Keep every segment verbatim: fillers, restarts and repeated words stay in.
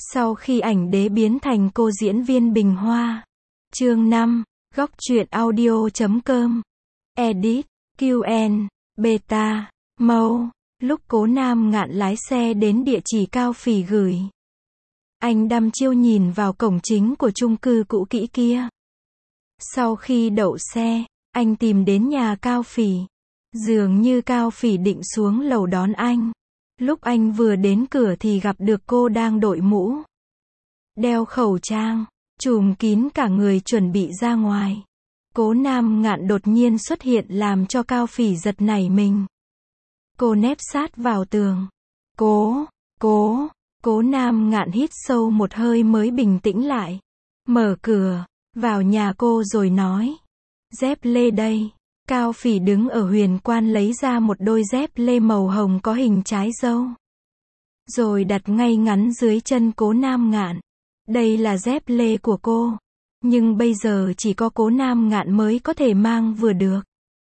Sau khi ảnh đế biến thành cô diễn viên Bình Hoa. Chương năm, góc truyện audio chấm com. Edit, quy en, Beta, Mâu. Lúc Cố Nam Ngạn lái xe đến địa chỉ Cao Phỉ gửi, anh đăm chiêu nhìn vào cổng chính của chung cư cũ kỹ kia. Sau khi đậu xe, anh tìm đến nhà Cao Phỉ. Dường như Cao Phỉ định xuống lầu đón anh. Lúc anh vừa đến cửa thì gặp được cô đang đội mũ, đeo khẩu trang, trùm kín cả người chuẩn bị ra ngoài. Cố Nam Ngạn đột nhiên xuất hiện làm cho Cao Phỉ giật nảy mình. Cô nép sát vào tường. Cố, cố, Cố Nam Ngạn hít sâu một hơi mới bình tĩnh lại. Mở cửa, vào nhà cô rồi nói. Dép lê đây. Cao Phỉ đứng ở huyền quan lấy ra một đôi dép lê màu hồng có hình trái dâu, rồi đặt ngay ngắn dưới chân Cố Nam Ngạn. Đây là dép lê của cô, nhưng bây giờ chỉ có Cố Nam Ngạn mới có thể mang vừa được.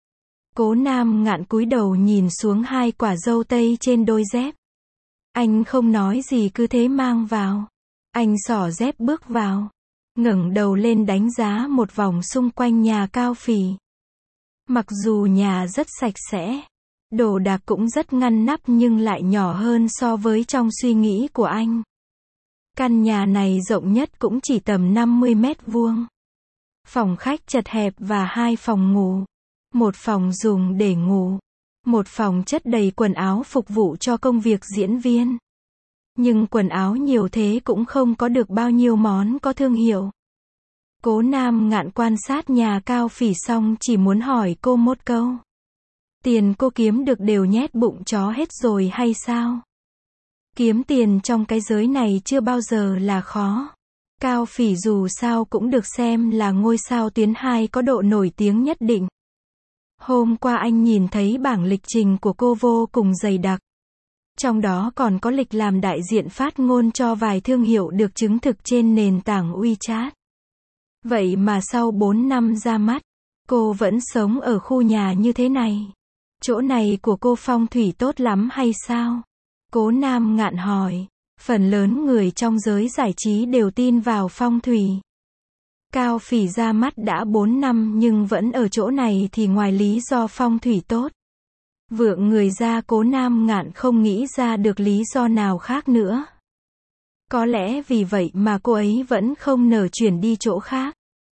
Cố Nam Ngạn cúi đầu nhìn xuống hai quả dâu tây trên đôi dép. Anh không nói gì cứ thế mang vào. Anh xỏ dép bước vào, ngẩng đầu lên đánh giá một vòng xung quanh nhà Cao Phỉ. Mặc dù nhà rất sạch sẽ, đồ đạc cũng rất ngăn nắp nhưng lại nhỏ hơn so với trong suy nghĩ của anh. Căn nhà này rộng nhất cũng chỉ tầm năm mươi mét vuông. Phòng khách chật hẹp và hai phòng ngủ. Một phòng dùng để ngủ. Một phòng chất đầy quần áo phục vụ cho công việc diễn viên. Nhưng quần áo nhiều thế cũng không có được bao nhiêu món có thương hiệu. Cố Nam Ngạn quan sát nhà Cao Phỉ xong chỉ muốn hỏi cô một câu. Tiền cô kiếm được đều nhét bụng chó hết rồi hay sao? Kiếm tiền trong cái giới này chưa bao giờ là khó. Cao Phỉ dù sao cũng được xem là ngôi sao tuyến hai có độ nổi tiếng nhất định. Hôm qua anh nhìn thấy bảng lịch trình của cô vô cùng dày đặc. Trong đó còn có lịch làm đại diện phát ngôn cho vài thương hiệu được chứng thực trên nền tảng WeChat. Vậy mà sau bốn năm ra mắt, cô vẫn sống ở khu nhà như thế này. Chỗ này của cô phong thủy tốt lắm hay sao? Cố Nam Ngạn hỏi. Phần lớn người trong giới giải trí đều tin vào phong thủy. Cao Phỉ ra mắt đã bốn năm nhưng vẫn ở chỗ này thì ngoài lý do phong thủy tốt, vượng người ra, Cố Nam Ngạn không nghĩ ra được lý do nào khác nữa. Có lẽ vì vậy mà cô ấy vẫn không nỡ chuyển đi chỗ khác.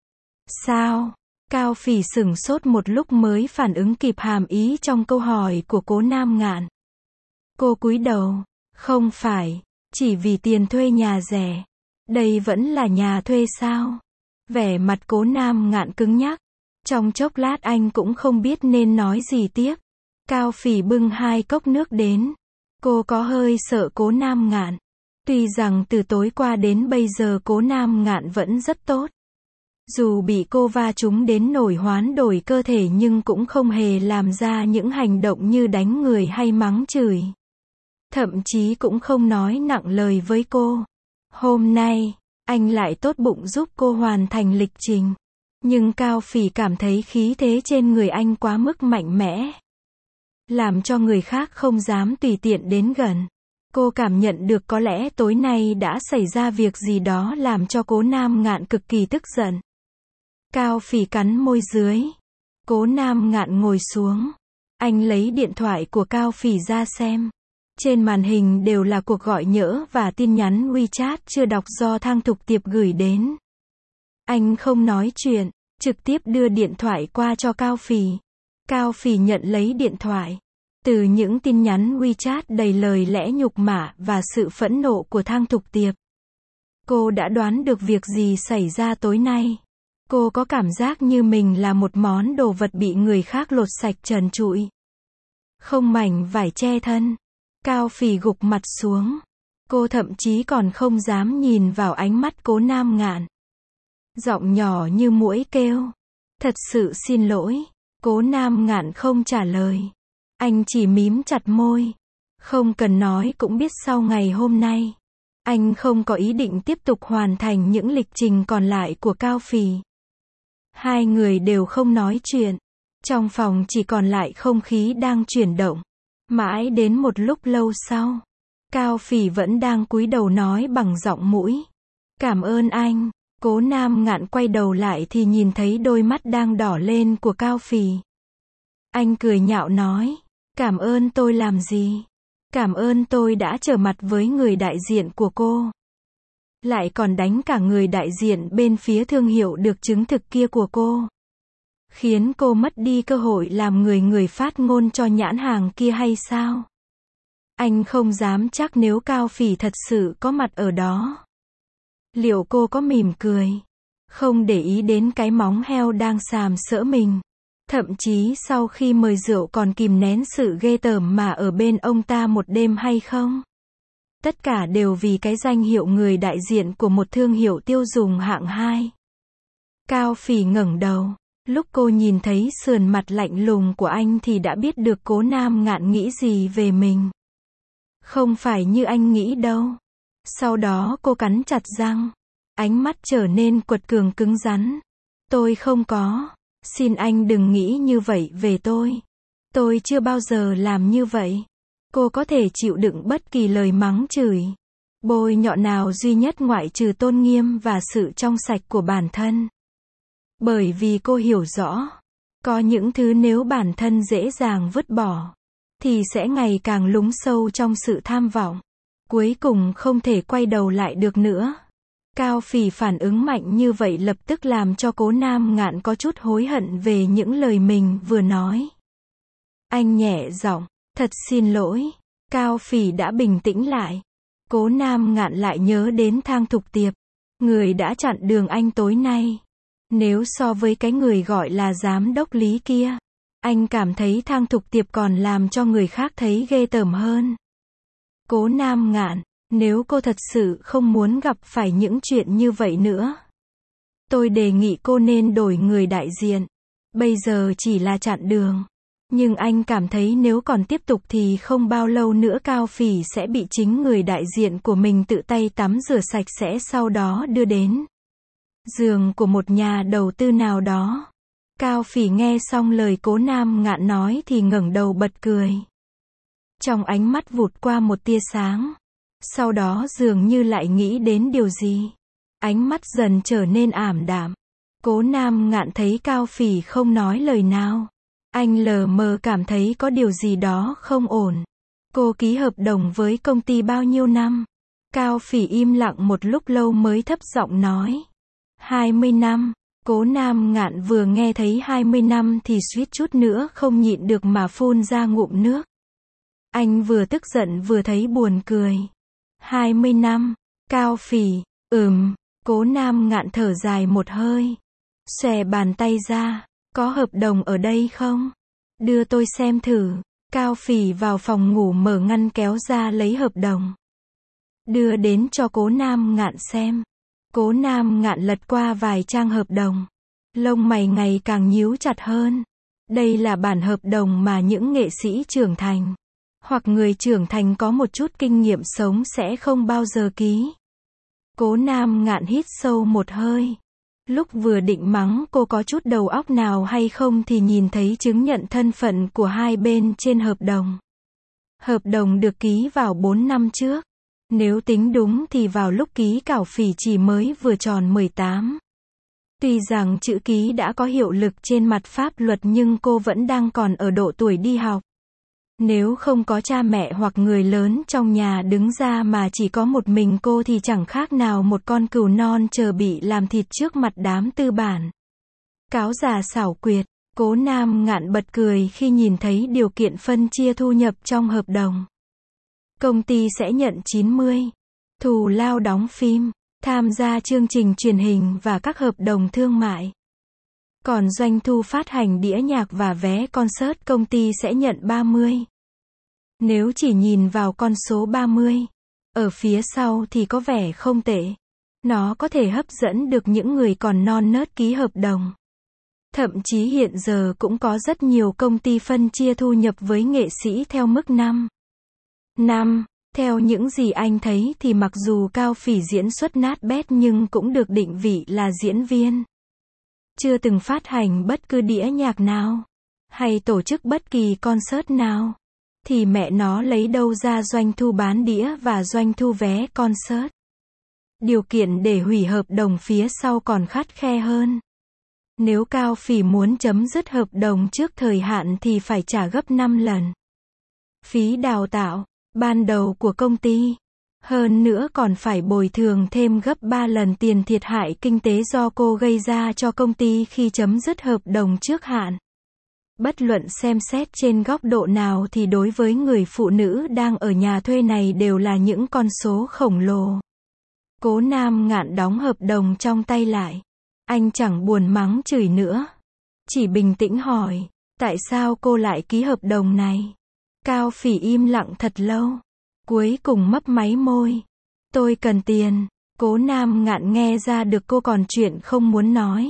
Sao? Cao Phỉ sửng sốt một lúc mới phản ứng kịp hàm ý trong câu hỏi của Cố Nam Ngạn. Cô cúi đầu. Không phải, chỉ vì tiền thuê nhà rẻ. Đây vẫn là nhà thuê sao? Vẻ mặt Cố Nam Ngạn cứng nhắc. Trong chốc lát anh cũng không biết nên nói gì tiếp. Cao Phỉ bưng hai cốc nước đến. Cô có hơi sợ Cố Nam Ngạn. Tuy rằng từ tối qua đến bây giờ Cố Nam Ngạn vẫn rất tốt. Dù bị cô va trúng đến nổi hoán đổi cơ thể nhưng cũng không hề làm ra những hành động như đánh người hay mắng chửi. Thậm chí cũng không nói nặng lời với cô. Hôm nay, anh lại tốt bụng giúp cô hoàn thành lịch trình. Nhưng Cao Phỉ cảm thấy khí thế trên người anh quá mức mạnh mẽ, làm cho người khác không dám tùy tiện đến gần. Cô cảm nhận được có lẽ tối nay đã xảy ra việc gì đó làm cho Cố Nam Ngạn cực kỳ tức giận. Cao Phỉ cắn môi dưới. Cố Nam Ngạn ngồi xuống. Anh lấy điện thoại của Cao Phỉ ra xem. Trên màn hình đều là cuộc gọi nhỡ và tin nhắn WeChat chưa đọc do Thang Thục Tiệp gửi đến. Anh không nói chuyện, trực tiếp đưa điện thoại qua cho Cao Phỉ. Cao Phỉ nhận lấy điện thoại. Từ những tin nhắn WeChat đầy lời lẽ nhục mạ và sự phẫn nộ của Thang Thục Tiệp, cô đã đoán được việc gì xảy ra tối nay. Cô có cảm giác như mình là một món đồ vật bị người khác lột sạch trần trụi, không mảnh vải che thân. Cao Phỉ gục mặt xuống. Cô thậm chí còn không dám nhìn vào ánh mắt Cố Nam Ngạn. Giọng nhỏ như muỗi kêu. Thật sự xin lỗi. Cố Nam Ngạn không trả lời. Anh chỉ mím chặt môi. Không cần nói cũng biết sau ngày hôm nay, anh không có ý định tiếp tục hoàn thành những lịch trình còn lại của Cao Phỉ. Hai người đều không nói chuyện. Trong phòng chỉ còn lại không khí đang chuyển động. Mãi đến một lúc lâu sau, Cao Phỉ vẫn đang cúi đầu nói bằng giọng mũi. Cảm ơn anh. Cố Nam Ngạn quay đầu lại thì nhìn thấy đôi mắt đang đỏ lên của Cao Phỉ. Anh cười nhạo nói. Cảm ơn tôi làm gì? Cảm ơn tôi đã trở mặt với người đại diện của cô. Lại còn đánh cả người đại diện bên phía thương hiệu được chứng thực kia của cô. Khiến cô mất đi cơ hội làm người người phát ngôn cho nhãn hàng kia hay sao? Anh không dám chắc nếu Cao Phỉ thật sự có mặt ở đó. Liệu cô có mỉm cười? Không để ý đến cái móng heo đang sàm sỡ mình. Thậm chí sau khi mời rượu còn kìm nén sự ghê tởm mà ở bên ông ta một đêm hay không? Tất cả đều vì cái danh hiệu người đại diện của một thương hiệu tiêu dùng hạng hai. Cao Phỉ ngẩng đầu. Lúc cô nhìn thấy sườn mặt lạnh lùng của anh thì đã biết được Cố Nam Ngạn nghĩ gì về mình. Không phải như anh nghĩ đâu. Sau đó cô cắn chặt răng. Ánh mắt trở nên quật cường cứng rắn. Tôi không có. Xin anh đừng nghĩ như vậy về tôi. Tôi chưa bao giờ làm như vậy. Cô có thể chịu đựng bất kỳ lời mắng chửi, bôi nhọ nào duy nhất ngoại trừ tôn nghiêm và sự trong sạch của bản thân. Bởi vì cô hiểu rõ, có những thứ nếu bản thân dễ dàng vứt bỏ, thì sẽ ngày càng lún sâu trong sự tham vọng. Cuối cùng không thể quay đầu lại được nữa. Cao Phỉ phản ứng mạnh như vậy lập tức làm cho Cố Nam Ngạn có chút hối hận về những lời mình vừa nói. Anh nhẹ giọng, thật xin lỗi. Cao Phỉ đã bình tĩnh lại. Cố Nam Ngạn lại nhớ đến Thang Thục Tiệp, người đã chặn đường anh tối nay. Nếu so với cái người gọi là giám đốc Lý kia, anh cảm thấy Thang Thục Tiệp còn làm cho người khác thấy ghê tởm hơn. Cố Nam Ngạn, nếu cô thật sự không muốn gặp phải những chuyện như vậy nữa, tôi đề nghị cô nên đổi người đại diện. Bây giờ chỉ là chặn đường. Nhưng anh cảm thấy nếu còn tiếp tục thì không bao lâu nữa Cao Phỉ sẽ bị chính người đại diện của mình tự tay tắm rửa sạch sẽ sau đó đưa đến giường của một nhà đầu tư nào đó. Cao Phỉ nghe xong lời Cố Nam Ngạn nói thì ngẩng đầu bật cười. Trong ánh mắt vụt qua một tia sáng. Sau đó dường như lại nghĩ đến điều gì. Ánh mắt dần trở nên ảm đạm. Cố Nam Ngạn thấy Cao Phỉ không nói lời nào. Anh lờ mờ cảm thấy có điều gì đó không ổn. Cô ký hợp đồng với công ty bao nhiêu năm? Cao Phỉ im lặng một lúc lâu mới thấp giọng nói. hai mươi năm. Cố Nam Ngạn vừa nghe thấy hai mươi năm thì suýt chút nữa không nhịn được mà phun ra ngụm nước. Anh vừa tức giận vừa thấy buồn cười. hai mươi năm. Cao Phỉ, ừm. Cố Nam Ngạn thở dài một hơi. Xòe bàn tay ra. Có hợp đồng ở đây không? Đưa tôi xem thử. Cao Phỉ vào phòng ngủ mở ngăn kéo ra lấy hợp đồng. Đưa đến cho Cố Nam Ngạn xem. Cố Nam Ngạn lật qua vài trang hợp đồng. Lông mày ngày càng nhíu chặt hơn. Đây là bản hợp đồng mà những nghệ sĩ trưởng thành, hoặc người trưởng thành có một chút kinh nghiệm sống sẽ không bao giờ ký. Cố Nam Ngạn hít sâu một hơi. Lúc vừa định mắng cô có chút đầu óc nào hay không thì nhìn thấy chứng nhận thân phận của hai bên trên hợp đồng. Hợp đồng được ký vào bốn năm trước. Nếu tính đúng thì vào lúc ký Cao Phỉ chỉ mới vừa tròn mười tám. Tuy rằng chữ ký đã có hiệu lực trên mặt pháp luật nhưng cô vẫn đang còn ở độ tuổi đi học. Nếu không có cha mẹ hoặc người lớn trong nhà đứng ra mà chỉ có một mình cô thì chẳng khác nào một con cừu non chờ bị làm thịt trước mặt đám tư bản. Cáo già xảo quyệt. Cố Nam Ngạn bật cười khi nhìn thấy điều kiện phân chia thu nhập trong hợp đồng. Công ty sẽ nhận chín mươi. Thù lao đóng phim, tham gia chương trình truyền hình và các hợp đồng thương mại. Còn doanh thu phát hành đĩa nhạc và vé concert công ty sẽ nhận ba mươi. Nếu chỉ nhìn vào con số ba mươi, ở phía sau thì có vẻ không tệ. Nó có thể hấp dẫn được những người còn non nớt ký hợp đồng. Thậm chí hiện giờ cũng có rất nhiều công ty phân chia thu nhập với nghệ sĩ theo mức năm. năm. Theo những gì anh thấy thì mặc dù Cao Phỉ diễn xuất nát bét nhưng cũng được định vị là diễn viên. Chưa từng phát hành bất cứ đĩa nhạc nào, hay tổ chức bất kỳ concert nào. thì mẹ nó lấy đâu ra doanh thu bán đĩa và doanh thu vé concert. Điều kiện để hủy hợp đồng phía sau còn khắt khe hơn. Nếu Cao Phỉ muốn chấm dứt hợp đồng trước thời hạn thì phải trả gấp năm lần. Phí đào tạo, ban đầu của công ty. Hơn nữa còn phải bồi thường thêm gấp ba lần tiền thiệt hại kinh tế do cô gây ra cho công ty khi chấm dứt hợp đồng trước hạn. Bất luận xem xét trên góc độ nào thì đối với người phụ nữ đang ở nhà thuê này đều là những con số khổng lồ. Cố Nam Ngạn đóng hợp đồng trong tay lại. Anh chẳng buồn mắng chửi nữa. Chỉ bình tĩnh hỏi, tại sao cô lại ký hợp đồng này? Cao Phỉ im lặng thật lâu. Cuối cùng mấp máy môi. Tôi cần tiền. Cố Nam Ngạn nghe ra được cô còn chuyện không muốn nói.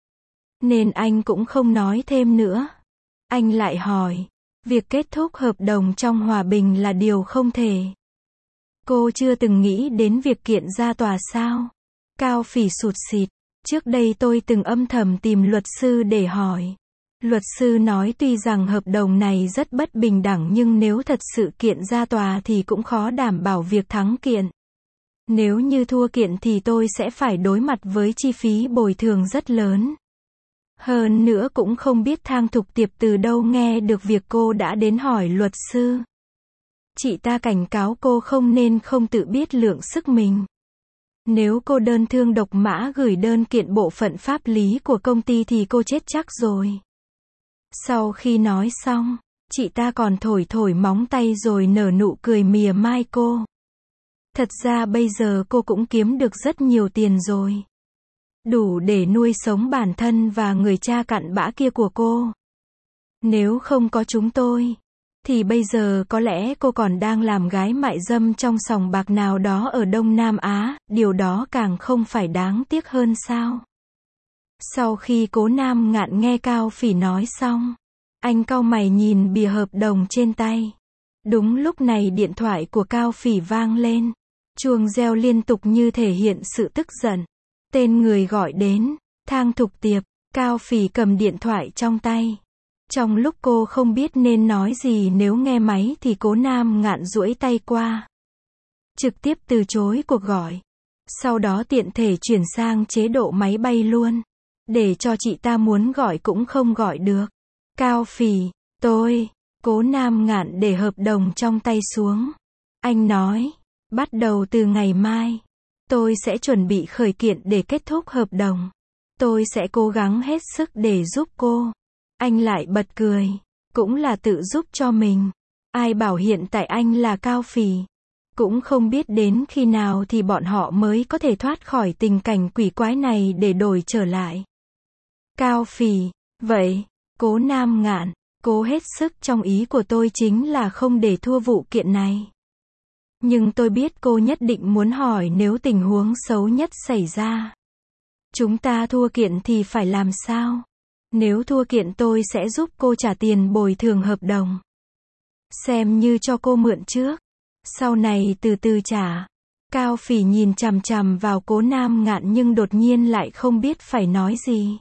Nên anh cũng không nói thêm nữa. Anh lại hỏi, việc kết thúc hợp đồng trong hòa bình là điều không thể. Cô chưa từng nghĩ đến việc kiện ra tòa sao? Cao Phỉ sụt sịt. Trước đây tôi từng âm thầm tìm luật sư để hỏi. Luật sư nói tuy rằng hợp đồng này rất bất bình đẳng nhưng nếu thật sự kiện ra tòa thì cũng khó đảm bảo việc thắng kiện. Nếu như thua kiện thì tôi sẽ phải đối mặt với chi phí bồi thường rất lớn. Hơn nữa cũng không biết Thang Thục Tiệp từ đâu nghe được việc cô đã đến hỏi luật sư. Chị ta cảnh cáo cô không nên không tự biết lượng sức mình. Nếu cô đơn thương độc mã gửi đơn kiện bộ phận pháp lý của công ty thì cô chết chắc rồi. Sau khi nói xong, chị ta còn thổi thổi móng tay rồi nở nụ cười mỉa mai cô. Thật ra bây giờ cô cũng kiếm được rất nhiều tiền rồi. Đủ để nuôi sống bản thân và người cha cặn bã kia của cô. Nếu không có chúng tôi, thì bây giờ có lẽ cô còn đang làm gái mại dâm trong sòng bạc nào đó ở Đông Nam Á, điều đó càng không phải đáng tiếc hơn sao? Sau khi Cố Nam Ngạn nghe Cao Phỉ nói xong, anh cau mày nhìn bìa hợp đồng trên tay. Đúng lúc này điện thoại của Cao Phỉ vang lên. Chuông reo liên tục như thể hiện sự tức giận. Tên người gọi đến, Thang Thục Tiệp. Cao Phỉ cầm điện thoại trong tay. Trong lúc cô không biết nên nói gì nếu nghe máy thì Cố Nam Ngạn duỗi tay qua. Trực tiếp từ chối cuộc gọi. Sau đó tiện thể chuyển sang chế độ máy bay luôn. Để cho chị ta muốn gọi cũng không gọi được. Cao Phỉ, tôi, Cố Nam Ngạn để hợp đồng trong tay xuống. Anh nói, bắt đầu từ ngày mai, tôi sẽ chuẩn bị khởi kiện để kết thúc hợp đồng. Tôi sẽ cố gắng hết sức để giúp cô. Anh lại bật cười. Cũng là tự giúp cho mình. Ai bảo hiện tại anh là Cao Phỉ. Cũng không biết đến khi nào thì bọn họ mới có thể thoát khỏi tình cảnh quỷ quái này để đổi trở lại. Cao Phỉ, vậy, Cố Nam Ngạn, cố hết sức trong ý của tôi chính là không để thua vụ kiện này. Nhưng tôi biết cô nhất định muốn hỏi nếu tình huống xấu nhất xảy ra. Chúng ta thua kiện thì phải làm sao? Nếu thua kiện tôi sẽ giúp cô trả tiền bồi thường hợp đồng. Xem như cho cô mượn trước. Sau này từ từ trả. Cao Phỉ nhìn chằm chằm vào Cố Nam Ngạn nhưng đột nhiên lại không biết phải nói gì.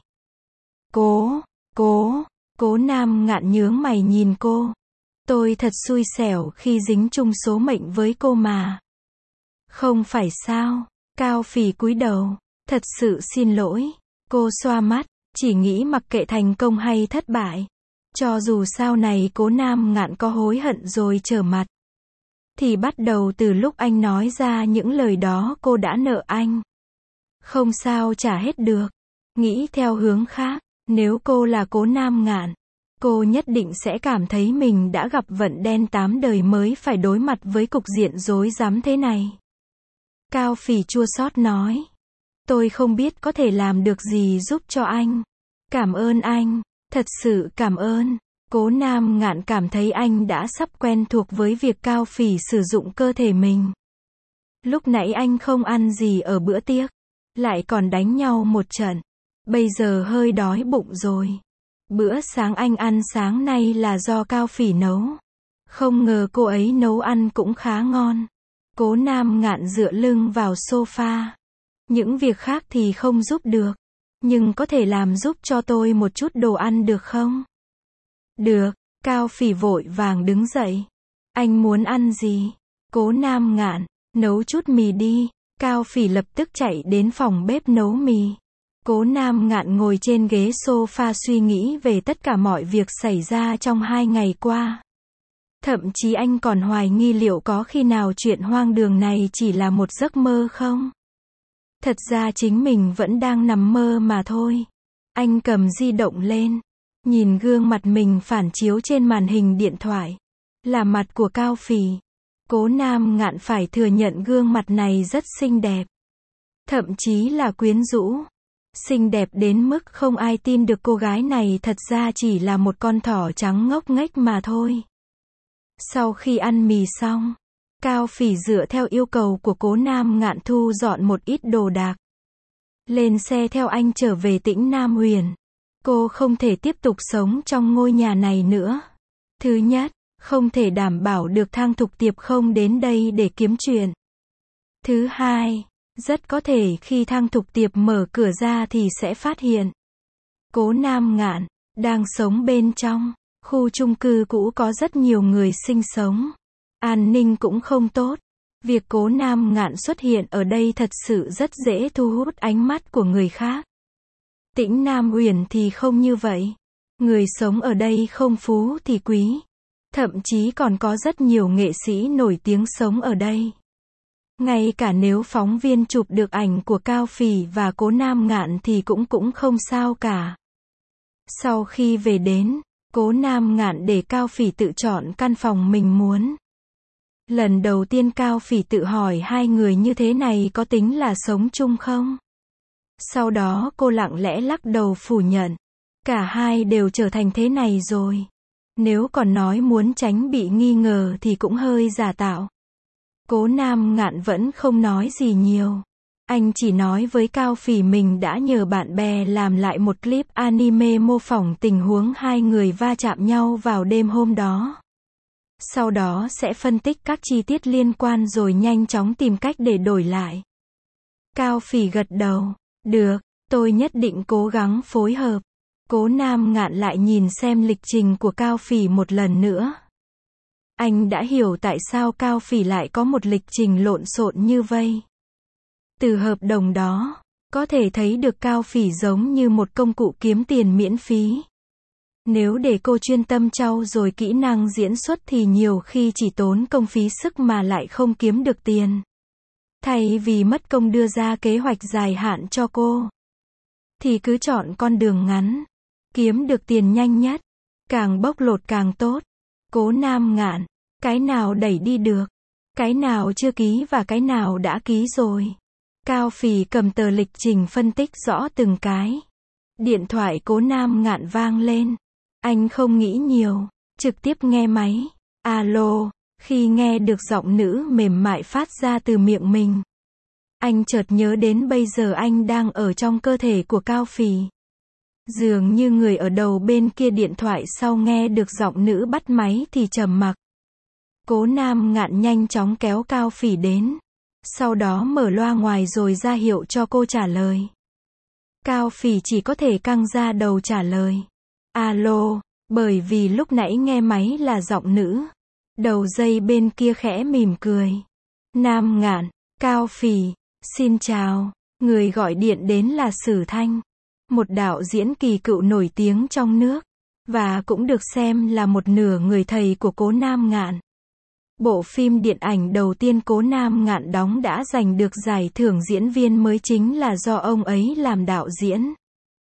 Cố, cố, Cố Nam Ngạn nhướng mày nhìn cô. Tôi thật xui xẻo khi dính chung số mệnh với cô mà. Không phải sao? Cao Phỉ cúi đầu. Thật sự xin lỗi. Cô xoa mắt, chỉ nghĩ mặc kệ thành công hay thất bại. Cho dù sau này Cố Nam Ngạn có hối hận rồi trở mặt. Thì bắt đầu từ lúc anh nói ra những lời đó cô đã nợ anh. Không sao trả hết được. Nghĩ theo hướng khác, nếu cô là Cố Nam Ngạn, cô nhất định sẽ cảm thấy mình đã gặp vận đen tám đời mới phải đối mặt với cục diện rối rắm thế này. Cao Phỉ chua xót nói. Tôi không biết có thể làm được gì giúp cho anh. Cảm ơn anh, thật sự cảm ơn. Cố Nam Ngạn cảm thấy anh đã sắp quen thuộc với việc Cao Phỉ sử dụng cơ thể mình. Lúc nãy anh không ăn gì ở bữa tiệc, lại còn đánh nhau một trận. Bây giờ hơi đói bụng rồi. Bữa sáng anh ăn sáng nay là do Cao Phỉ nấu. Không ngờ cô ấy nấu ăn cũng khá ngon. Cố Nam Ngạn dựa lưng vào sofa. Những việc khác thì không giúp được. Nhưng có thể làm giúp cho tôi một chút đồ ăn được không? Được, Cao Phỉ vội vàng đứng dậy. Anh muốn ăn gì? Cố Nam Ngạn, nấu chút mì đi. Cao Phỉ lập tức chạy đến phòng bếp nấu mì. Cố Nam Ngạn ngồi trên ghế sofa suy nghĩ về tất cả mọi việc xảy ra trong hai ngày qua. Thậm chí anh còn hoài nghi liệu có khi nào chuyện hoang đường này chỉ là một giấc mơ không? Thật ra chính mình vẫn đang nằm mơ mà thôi. Anh cầm di động lên, nhìn gương mặt mình phản chiếu trên màn hình điện thoại. Là mặt của Cao Phỉ. Cố Nam Ngạn phải thừa nhận gương mặt này rất xinh đẹp. Thậm chí là quyến rũ. Xinh đẹp đến mức không ai tin được cô gái này thật ra chỉ là một con thỏ trắng ngốc nghếch mà thôi. Sau khi ăn mì xong, Cao Phỉ dựa theo yêu cầu của Cố Nam Ngạn thu dọn một ít đồ đạc. Lên xe theo anh trở về Tĩnh Nam Huyền. Cô không thể tiếp tục sống trong ngôi nhà này nữa. Thứ nhất, không thể đảm bảo được Thang Thục Tiệp không đến đây để kiếm chuyện. Thứ hai, rất có thể khi Thang Thục Tiệp mở cửa ra thì sẽ phát hiện Cố Nam Ngạn đang sống bên trong. Khu chung cư cũ có rất nhiều người sinh sống. An ninh cũng không tốt. Việc Cố Nam Ngạn xuất hiện ở đây thật sự rất dễ thu hút ánh mắt của người khác. Tĩnh Nam Huyền thì không như vậy. Người sống ở đây không phú thì quý. Thậm chí còn có rất nhiều nghệ sĩ nổi tiếng sống ở đây. Ngay cả nếu phóng viên chụp được ảnh của Cao Phỉ và Cố Nam Ngạn thì cũng cũng không sao cả. Sau khi về đến, Cố Nam Ngạn để Cao Phỉ tự chọn căn phòng mình muốn. Lần đầu tiên Cao Phỉ tự hỏi hai người như thế này có tính là sống chung không? Sau đó cô lặng lẽ lắc đầu phủ nhận. Cả hai đều trở thành thế này rồi. Nếu còn nói muốn tránh bị nghi ngờ thì cũng hơi giả tạo. Cố Nam Ngạn vẫn không nói gì nhiều. Anh chỉ nói với Cao Phỉ mình đã nhờ bạn bè làm lại một clip anime mô phỏng tình huống hai người va chạm nhau vào đêm hôm đó. Sau đó sẽ phân tích các chi tiết liên quan rồi nhanh chóng tìm cách để đổi lại. Cao Phỉ gật đầu. Được, tôi nhất định cố gắng phối hợp. Cố Nam Ngạn lại nhìn xem lịch trình của Cao Phỉ một lần nữa. Anh đã hiểu tại sao Cao Phỉ lại có một lịch trình lộn xộn như vây. Từ hợp đồng đó, có thể thấy được Cao Phỉ giống như một công cụ kiếm tiền miễn phí. Nếu để cô chuyên tâm trau dồi kỹ năng diễn xuất thì nhiều khi chỉ tốn công phí sức mà lại không kiếm được tiền. Thay vì mất công đưa ra kế hoạch dài hạn cho cô, thì cứ chọn con đường ngắn, kiếm được tiền nhanh nhất, càng bóc lột càng tốt. Cố Nam Ngạn, cái nào đẩy đi được, cái nào chưa ký và cái nào đã ký rồi. Cao Phỉ cầm tờ lịch trình phân tích rõ từng cái. Điện thoại Cố Nam Ngạn vang lên. Anh không nghĩ nhiều, trực tiếp nghe máy. Alo, khi nghe được giọng nữ mềm mại phát ra từ miệng mình, anh chợt nhớ đến bây giờ anh đang ở trong cơ thể của Cao Phỉ. Dường như người ở đầu bên kia điện thoại sau nghe được giọng nữ bắt máy thì trầm mặc. Cố Nam Ngạn nhanh chóng kéo Cao Phỉ đến. Sau đó mở loa ngoài rồi ra hiệu cho cô trả lời. Cao Phỉ chỉ có thể căng ra đầu trả lời. Alo, bởi vì lúc nãy nghe máy là giọng nữ. Đầu dây bên kia khẽ mỉm cười. Nam Ngạn, Cao Phỉ, xin chào. Người gọi điện đến là Sử Thanh, một đạo diễn kỳ cựu nổi tiếng trong nước, và cũng được xem là một nửa người thầy của Cố Nam Ngạn. Bộ phim điện ảnh đầu tiên Cố Nam Ngạn đóng đã giành được giải thưởng diễn viên mới chính là do ông ấy làm đạo diễn.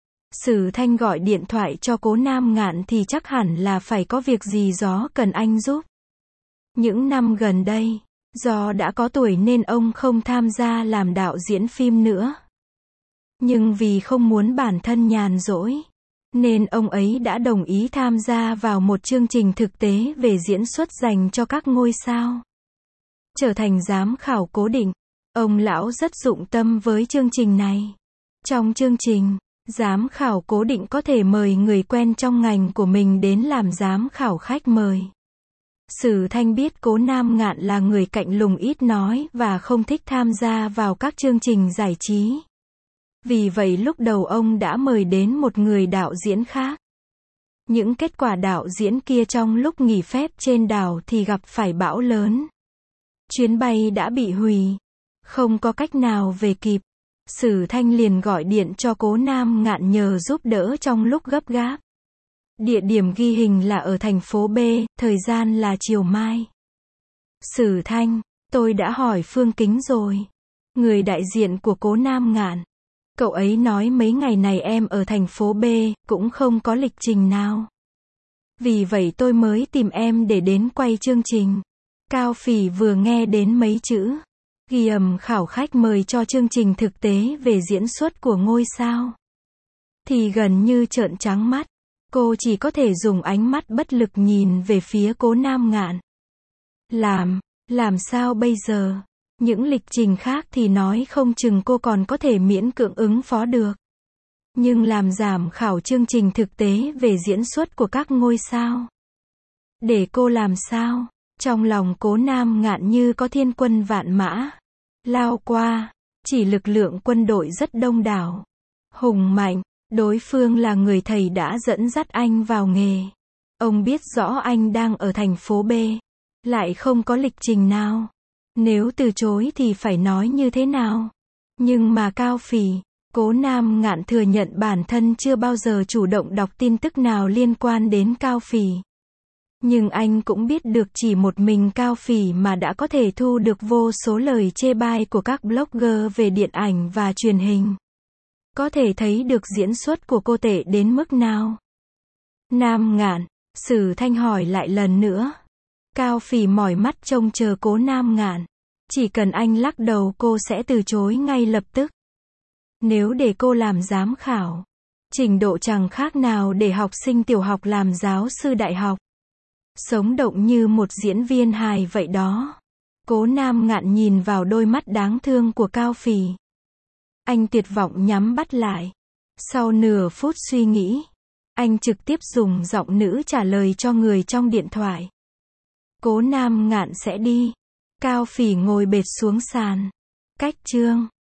Sử Thanh gọi điện thoại cho Cố Nam Ngạn thì chắc hẳn là phải có việc gì đó cần anh giúp. Những năm gần đây, do đã có tuổi nên ông không tham gia làm đạo diễn phim nữa. Nhưng vì không muốn bản thân nhàn rỗi, nên ông ấy đã đồng ý tham gia vào một chương trình thực tế về diễn xuất dành cho các ngôi sao. Trở thành giám khảo cố định, ông lão rất dụng tâm với chương trình này. Trong chương trình, giám khảo cố định có thể mời người quen trong ngành của mình đến làm giám khảo khách mời. Sử Thanh biết Cố Nam Ngạn là người cạnh lùng ít nói và không thích tham gia vào các chương trình giải trí. Vì vậy lúc đầu ông đã mời đến một người đạo diễn khác. Những kết quả đạo diễn kia trong lúc nghỉ phép trên đảo thì gặp phải bão lớn. Chuyến bay đã bị hủy. Không có cách nào về kịp. Sử Thanh liền gọi điện cho Cố Nam Ngạn nhờ giúp đỡ trong lúc gấp gáp. Địa điểm ghi hình là ở thành phố B, thời gian là chiều mai. Sử Thanh, tôi đã hỏi Phương Kính rồi. Người đại diện của Cố Nam Ngạn. Cậu ấy nói mấy ngày này em ở thành phố B, cũng không có lịch trình nào. Vì vậy tôi mới tìm em để đến quay chương trình. Cao Phỉ vừa nghe đến mấy chữ ghi âm khảo khách mời cho chương trình thực tế về diễn xuất của ngôi sao, thì gần như trợn trắng mắt. Cô chỉ có thể dùng ánh mắt bất lực nhìn về phía Cố Nam Ngạn. Làm, làm sao bây giờ? Những lịch trình khác thì nói không chừng cô còn có thể miễn cưỡng ứng phó được. Nhưng làm giảm khảo chương trình thực tế về diễn xuất của các ngôi sao. Để cô làm sao? Trong lòng Cố Nam Ngạn như có thiên quân vạn mã lao qua, chỉ lực lượng quân đội rất đông đảo, hùng mạnh. Đối phương là người thầy đã dẫn dắt anh vào nghề. Ông biết rõ anh đang ở thành phố B, lại không có lịch trình nào. Nếu từ chối thì phải nói như thế nào? Nhưng mà Cao Phỉ, Cố Nam Ngạn thừa nhận bản thân chưa bao giờ chủ động đọc tin tức nào liên quan đến Cao Phỉ. Nhưng anh cũng biết được chỉ một mình Cao Phỉ mà đã có thể thu được vô số lời chê bai của các blogger về điện ảnh và truyền hình. Có thể thấy được diễn xuất của cô tệ đến mức nào. Nam Ngạn, Sử Thanh hỏi lại lần nữa. Cao Phỉ mỏi mắt trông chờ Cố Nam Ngạn. Chỉ cần anh lắc đầu cô sẽ từ chối ngay lập tức. Nếu để cô làm giám khảo, trình độ chẳng khác nào để học sinh tiểu học làm giáo sư đại học. Sống động như một diễn viên hài vậy đó. Cố Nam Ngạn nhìn vào đôi mắt đáng thương của Cao Phỉ. Anh tuyệt vọng nhắm mắt lại. Sau nửa phút suy nghĩ, anh trực tiếp dùng giọng nữ trả lời cho người trong điện thoại. Cố Nam Ngạn sẽ đi. Cao Phỉ ngồi bệt xuống sàn. Cách chương